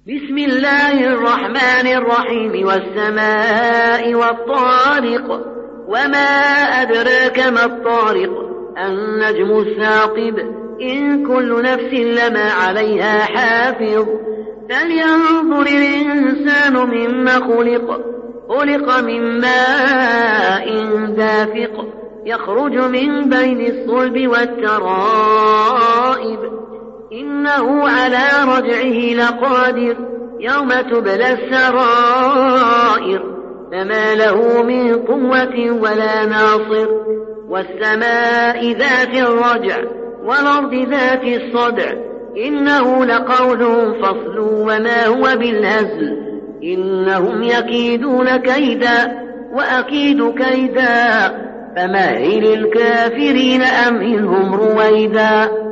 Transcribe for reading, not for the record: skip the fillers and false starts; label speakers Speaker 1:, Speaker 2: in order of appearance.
Speaker 1: بسم الله الرحمن الرحيم والسماء والطارق وما أدراك ما الطارق النجم الثاقب إن كل نفس لما عليها حافظ فلينظر الإنسان مما خلق من ماء دافق يخرج من بين الصلب والترائب إنه على رجعه لقادر يوم تبلى السرائر فما له من قوة ولا ناصر والسماء ذات الرجع والأرض ذات الصدع إنه لقول فصل وما هو بالهزل إنهم يكيدون كيدا وأكيد كيدا فمهل الكافرين أمهلهم رويدا.